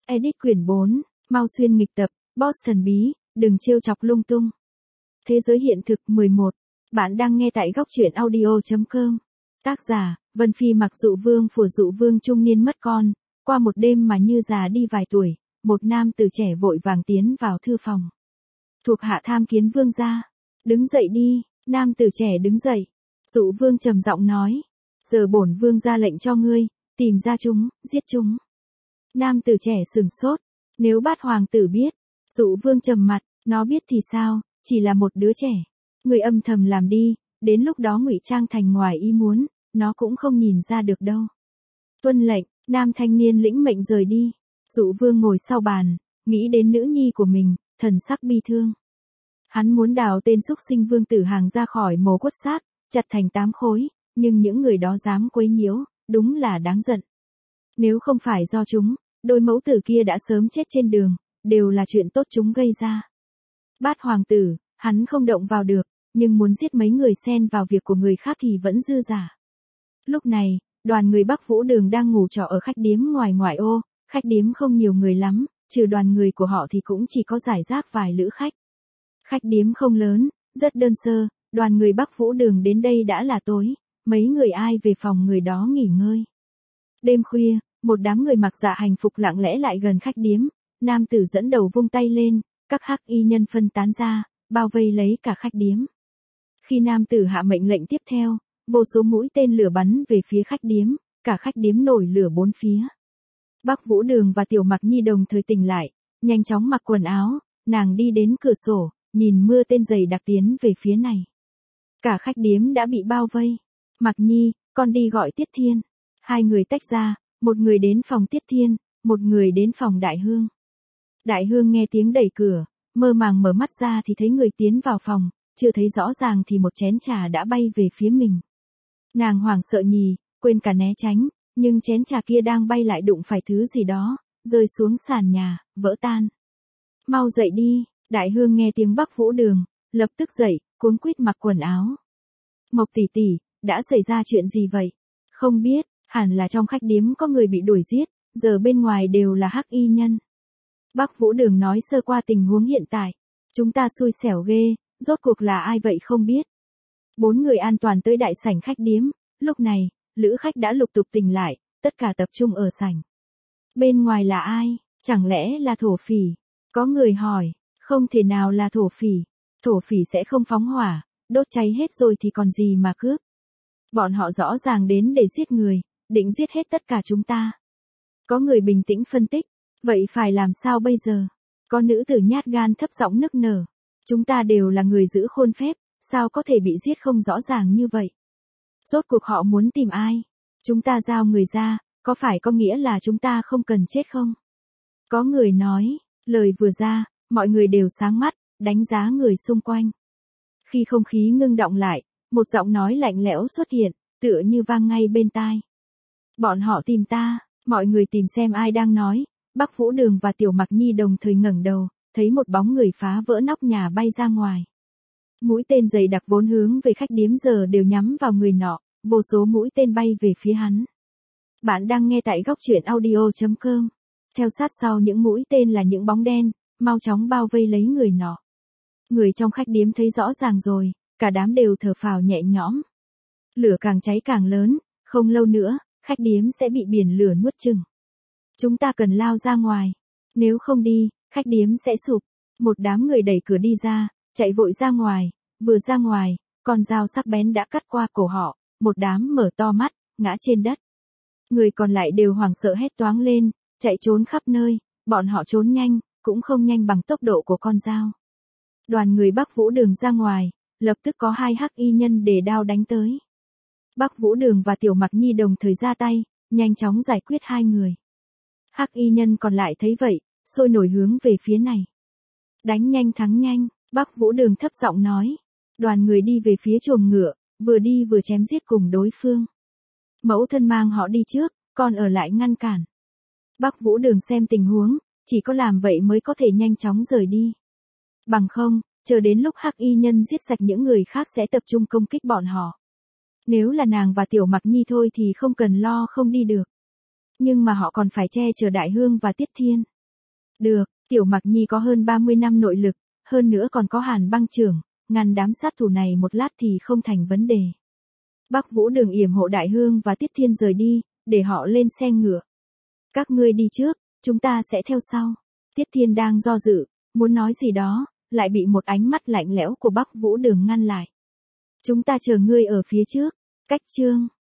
Edit quyển 4, mau xuyên nghịch tập, boss thần bí, đừng trêu chọc lung tung. Thế giới hiện thực 11. Bạn đang nghe tại góc truyện audio.com. Tác giả, Vân Phi mặc dụ vương phù dụ vương trung niên mất con, qua một đêm mà như già đi vài tuổi, một nam tử trẻ vội vàng tiến vào thư phòng. Thuộc hạ tham kiến vương gia. Đứng dậy đi, nam tử trẻ đứng dậy. Dụ vương trầm giọng nói. Giờ bổn vương ra lệnh cho ngươi, tìm ra chúng, giết chúng. Nam tử trẻ sửng sốt. Nếu Bát hoàng tử biết, dụ vương trầm mặt, nó biết thì sao, chỉ là một đứa trẻ. Người âm thầm làm đi, đến lúc đó ngụy trang thành ngoài ý muốn, nó cũng không nhìn ra được đâu. Tuân lệnh, nam thanh niên lĩnh mệnh rời đi. Dụ vương ngồi sau bàn, nghĩ đến nữ nhi của mình, thần sắc bi thương. Hắn muốn đào tên xúc sinh vương tử hàng ra khỏi mồ quất xác, chặt thành 8 khối, nhưng những người đó dám quấy nhiễu, đúng là đáng giận. Nếu không phải do chúng, đôi mẫu tử kia đã sớm chết trên đường, đều là chuyện tốt chúng gây ra. Bát hoàng tử, hắn không động vào được, nhưng muốn giết mấy người xen vào việc của người khác thì vẫn dư dả. Lúc này, đoàn người Bắc Vũ Đường đang ngủ trọ ở khách điếm ngoài ngoại ô, khách điếm không nhiều người lắm, trừ đoàn người của họ thì cũng chỉ có rải rác vài lữ khách. Khách điếm không lớn, rất đơn sơ, đoàn người Bắc Vũ Đường đến đây đã là tối, mấy người ai về phòng người đó nghỉ ngơi. Đêm khuya, một đám người mặc dạ hành phục lặng lẽ lại gần khách điếm, nam tử dẫn đầu vung tay lên, các hắc y nhân phân tán ra, bao vây lấy cả khách điếm. Khi nam tử hạ mệnh lệnh tiếp theo, vô số mũi tên lửa bắn về phía khách điếm, cả khách điếm nổi lửa bốn phía. Bắc Vũ Đường và Tiểu Mặc Nhi đồng thời tỉnh lại, nhanh chóng mặc quần áo, nàng đi đến cửa sổ, nhìn mưa tên dày đặc tiến về phía này. Cả khách điếm đã bị bao vây. Mặc Nhi, con đi gọi Tiết Thiên. Hai người tách ra, một người đến phòng Tiết Thiên, một người đến phòng Đại Hương. Đại Hương nghe tiếng đẩy cửa, mơ màng mở mắt ra thì thấy người tiến vào phòng, chưa thấy rõ ràng thì một chén trà đã bay về phía mình. Nàng hoảng sợ nhì, quên cả né tránh, nhưng chén trà kia đang bay lại đụng phải thứ gì đó, rơi xuống sàn nhà, vỡ tan. Mau dậy đi, Đại Hương nghe tiếng Bắc Vũ Đường, lập tức dậy, cuống quýt mặc quần áo. Mộc tỷ tỷ, đã xảy ra chuyện gì vậy? Không biết, hẳn là trong khách điếm có người bị đuổi giết, giờ bên ngoài đều là hắc y nhân. Bắc Vũ Đường nói sơ qua tình huống hiện tại. Chúng ta xui xẻo ghê, rốt cuộc là ai vậy không biết. 4 người an toàn tới đại sảnh khách điếm, lúc này, lữ khách đã lục tục tỉnh lại, tất cả tập trung ở sảnh. Bên ngoài là ai? Chẳng lẽ là thổ phỉ? Có người hỏi, không thể nào là thổ phỉ. Thổ phỉ sẽ không phóng hỏa, đốt cháy hết rồi thì còn gì mà cướp. Bọn họ rõ ràng đến để giết người, định giết hết tất cả chúng ta. Có người bình tĩnh phân tích, vậy phải làm sao bây giờ? Có nữ tử nhát gan thấp giọng nức nở. Chúng ta đều là người giữ khuôn phép, sao có thể bị giết không rõ ràng như vậy? Rốt cuộc họ muốn tìm ai? Chúng ta giao người ra, có phải có nghĩa là chúng ta không cần chết không? Có người nói, lời vừa ra, mọi người đều sáng mắt, đánh giá người xung quanh. Khi không khí ngưng đọng lại, một giọng nói lạnh lẽo xuất hiện, tựa như vang ngay bên tai. Bọn họ tìm ta, mọi người tìm xem ai đang nói. Bắc Vũ Đường và Tiểu Mặc Nhi đồng thời ngẩng đầu, thấy một bóng người phá vỡ nóc nhà bay ra ngoài. Mũi tên dày đặc vốn hướng về khách điếm giờ đều nhắm vào người nọ, vô số mũi tên bay về phía hắn. Bạn đang nghe tại góc truyện audio.com. Theo sát sau những mũi tên là những bóng đen, mau chóng bao vây lấy người nọ. Người trong khách điếm thấy rõ ràng rồi, cả đám đều thở phào nhẹ nhõm. Lửa càng cháy càng lớn, không lâu nữa, khách điếm sẽ bị biển lửa nuốt chửng. Chúng ta cần lao ra ngoài. Nếu không đi, khách điếm sẽ sụp. Một đám người đẩy cửa đi ra, chạy vội ra ngoài. Vừa ra ngoài, con dao sắc bén đã cắt qua cổ họ. Một đám mở to mắt, ngã trên đất. Người còn lại đều hoảng sợ hét toáng lên, chạy trốn khắp nơi. Bọn họ trốn nhanh, cũng không nhanh bằng tốc độ của con dao. Đoàn người Bắc Vũ Đường ra ngoài, lập tức có 2 hắc y nhân đề đao đánh tới. Bắc Vũ Đường và Tiểu Mặc Nhi đồng thời ra tay, nhanh chóng giải quyết 2 người. Hắc y nhân còn lại thấy vậy, sôi nổi hướng về phía này. Đánh nhanh thắng nhanh, Bắc Vũ Đường thấp giọng nói. Đoàn người đi về phía chuồng ngựa, vừa đi vừa chém giết cùng đối phương. Mẫu thân mang họ đi trước, con ở lại ngăn cản. Bắc Vũ Đường xem tình huống, chỉ có làm vậy mới có thể nhanh chóng rời đi. Bằng không, chờ đến lúc hắc y nhân giết sạch những người khác sẽ tập trung công kích bọn họ. Nếu là nàng và Tiểu Mặc Nhi thôi thì không cần lo không đi được. Nhưng mà họ còn phải che chở Đại Hương và Tiết Thiên. Được, Tiểu Mặc Nhi có hơn 30 năm nội lực, hơn nữa còn có Hàn Băng trưởng, ngăn đám sát thủ này một lát thì không thành vấn đề. Bắc Vũ Đường yểm hộ Đại Hương và Tiết Thiên rời đi, để họ lên xe ngựa. Các ngươi đi trước, chúng ta sẽ theo sau. Tiết Thiên đang do dự, muốn nói gì đó, lại bị một ánh mắt lạnh lẽo của Bắc Vũ Đường ngăn lại. Chúng ta chờ ngươi ở phía trước. Cách chương